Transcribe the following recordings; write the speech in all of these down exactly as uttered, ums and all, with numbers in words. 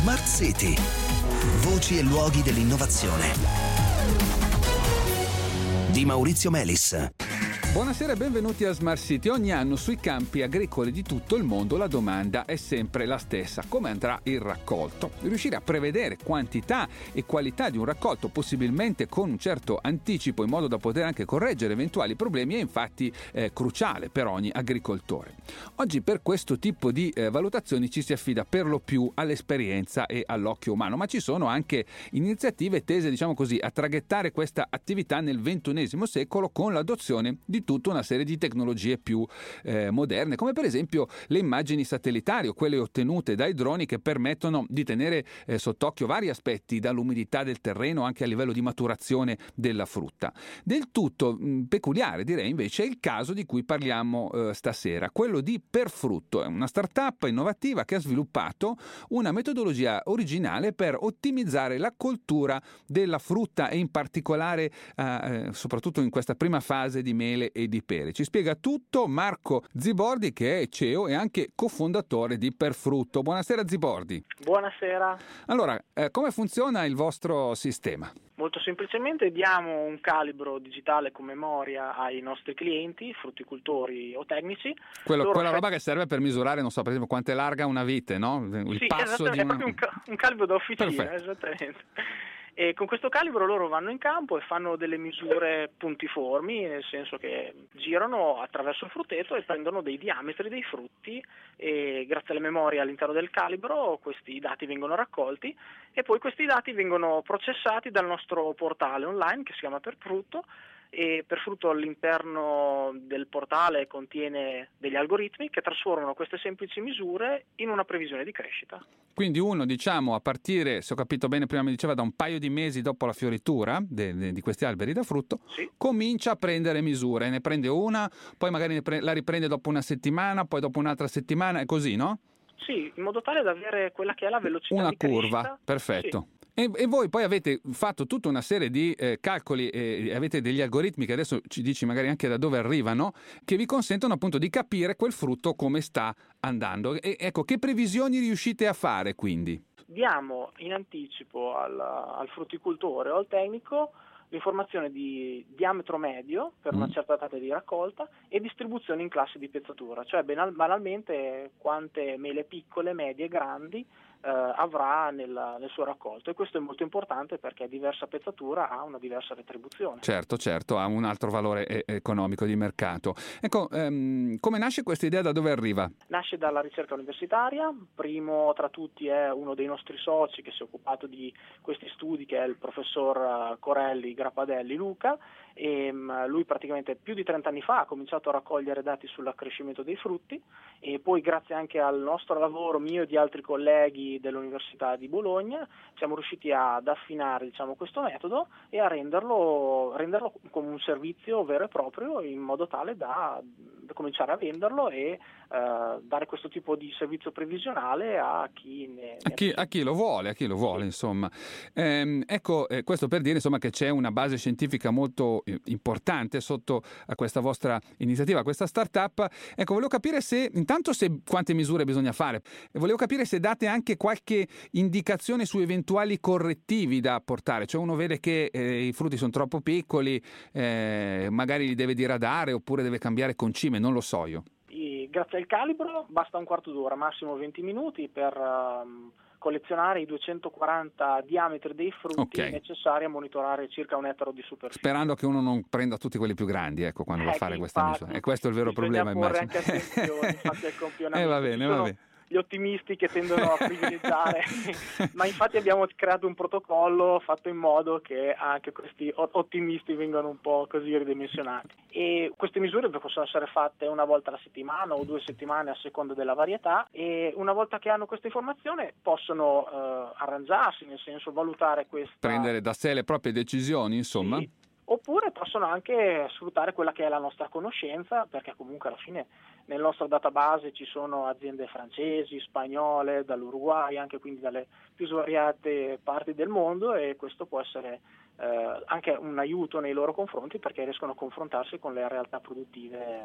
Smart City. Voci e luoghi dell'innovazione. Di Maurizio Melis. Buonasera e benvenuti a Smart City. Ogni anno sui campi agricoli di tutto il mondo la domanda è sempre la stessa: come andrà il raccolto? Riuscire a prevedere quantità e qualità di un raccolto, possibilmente con un certo anticipo, in modo da poter anche correggere eventuali problemi, è infatti eh, cruciale per ogni agricoltore. Oggi per questo tipo di eh, valutazioni ci si affida per lo più all'esperienza e all'occhio umano, ma ci sono anche iniziative tese, diciamo così, a traghettare questa attività nel ventunesimo secolo con l'adozione di tutta una serie di tecnologie più eh, moderne, come per esempio le immagini satellitari o quelle ottenute dai droni, che permettono di tenere eh, sott'occhio vari aspetti, dall'umidità del terreno anche a livello di maturazione della frutta. Del tutto mh, peculiare, direi, invece, è il caso di cui parliamo eh, stasera, quello di Perfrutto. È una startup innovativa che ha sviluppato una metodologia originale per ottimizzare la coltura della frutta e in particolare eh, soprattutto in questa prima fase di mele e di pere. Ci spiega tutto Marco Zibordi, che è C E O e anche cofondatore di Perfrutto. Buonasera Zibordi. Buonasera. Allora, eh, come funziona il vostro sistema? Molto semplicemente diamo un calibro digitale con memoria ai nostri clienti, frutticoltori o tecnici. Quello, quella fe- roba che serve per misurare, non so, per esempio, quanto è larga una vite, no? Il sì, passo esatto, di è una... proprio un, ca- un calibro da officina, Perfetto. Esattamente. E con questo calibro loro vanno in campo e fanno delle misure puntiformi, nel senso che girano attraverso il frutteto e prendono dei diametri dei frutti, e grazie alle memorie all'interno del calibro questi dati vengono raccolti e poi questi dati vengono processati dal nostro portale online che si chiama Perfrutto. E Perfrutto all'interno del portale contiene degli algoritmi che trasformano queste semplici misure in una previsione di crescita. Quindi uno, diciamo, a partire, se ho capito bene, prima mi diceva da un paio di mesi dopo la fioritura de, de, di questi alberi da frutto, Sì. comincia a prendere misure, ne prende una, poi magari ne pre- la riprende dopo una settimana, poi dopo un'altra settimana, è così, no? Sì, in modo tale da avere quella che è la velocità Una di curva, crescita. perfetto. Sì. E, e voi poi avete fatto tutta una serie di eh, calcoli e eh, avete degli algoritmi che adesso ci dici magari anche da dove arrivano, che vi consentono appunto di capire quel frutto come sta andando. E, ecco, che previsioni riuscite a fare quindi? Diamo in anticipo al, al frutticoltore o al tecnico l'informazione di diametro medio per una Mm. certa data di raccolta e distribuzione in classe di pezzatura, cioè banal- banalmente quante mele piccole, medie e grandi eh, avrà nel, nel suo raccolto, e questo è molto importante perché diversa pezzatura ha una diversa retribuzione. Certo, certo, ha un altro valore eh, economico di mercato. Ecco, ehm, come nasce questa idea, da dove arriva? Nasce dalla ricerca universitaria, primo tra tutti è uno dei nostri soci che si è occupato di questi studi, che è il professor Corelli Grappadelli Luca, e um, lui praticamente più di trenta anni fa ha cominciato a raccogliere dati sull'accrescimento dei frutti, e poi grazie anche al nostro lavoro, mio e di altri colleghi dell'Università di Bologna, siamo riusciti ad affinare, diciamo, questo metodo e a renderlo, renderlo come un servizio vero e proprio, in modo tale da, da cominciare a venderlo e Uh, dare questo tipo di servizio previsionale a chi ne, A chi, a chi lo vuole, a chi lo vuole, sì. insomma. Ehm, ecco, eh, questo per dire, insomma, che c'è una base scientifica molto eh, importante sotto a questa vostra iniziativa, a questa startup. Ecco, volevo capire se, intanto, se quante misure bisogna fare, e volevo capire se date anche qualche indicazione su eventuali correttivi da apportare, cioè uno vede che eh, i frutti sono troppo piccoli, eh, magari li deve diradare oppure deve cambiare concime, non lo so io. Grazie al calibro basta un quarto d'ora, massimo venti minuti, per um, collezionare i duecentoquaranta diametri dei frutti Okay. necessari a monitorare circa un ettaro di superficie. Sperando che uno non prenda tutti quelli più grandi, ecco, quando Eh, va a fare che questa infatti, misura. E questo è il vero bisogna problema, porre immagino. anche attenzione, infatti, al compionamento. Eh, va Ci bene, sono va bene. gli ottimisti che tendono a privilegiare, ma infatti abbiamo creato un protocollo fatto in modo che anche questi ottimisti vengano un po' così ridimensionati. E queste misure possono essere fatte una volta alla settimana o due settimane a seconda della varietà, e una volta che hanno questa informazione possono eh, arrangiarsi, nel senso valutare questa... Prendere da sé le proprie decisioni, insomma. Sì. Oppure possono anche sfruttare quella che è la nostra conoscenza, perché comunque alla fine nel nostro database ci sono aziende francesi, spagnole, dall'Uruguay, anche quindi dalle più svariate parti del mondo, e questo può essere eh, anche un aiuto nei loro confronti, perché riescono a confrontarsi con le realtà produttive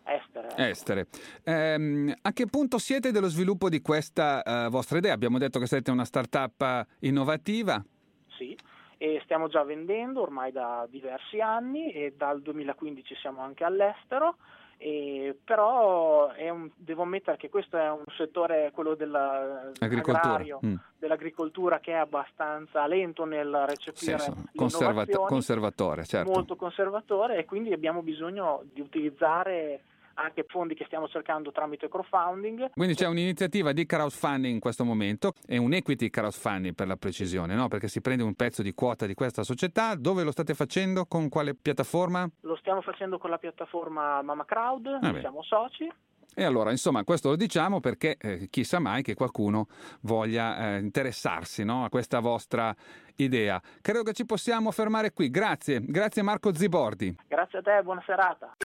estere. Ecco. Estere. Ehm, a che punto siete dello sviluppo di questa uh, vostra idea? Abbiamo detto che siete una startup innovativa. Sì, e stiamo già vendendo ormai da diversi anni e dal duemilaquindici siamo anche all'estero. E però è un, devo ammettere che questo è un settore, quello dell'agrario, mm. dell'agricoltura, che è abbastanza lento nel recepire sì, l'innovazione, conservatore, certo. molto conservatore, e quindi abbiamo bisogno di utilizzare anche fondi che stiamo cercando tramite crowdfunding. Quindi c'è un'iniziativa di crowdfunding in questo momento, è un equity crowdfunding per la precisione, no? Perché si prende un pezzo di quota di questa società. Dove lo state facendo? Con quale piattaforma? Lo stiamo facendo con la piattaforma Mama Crowd, ah siamo soci. E allora, insomma, questo lo diciamo perché eh, chissà mai che qualcuno voglia eh, interessarsi, no, a questa vostra idea. Credo che ci possiamo fermare qui. Grazie, grazie Marco Zibordi. Grazie a te, buona serata.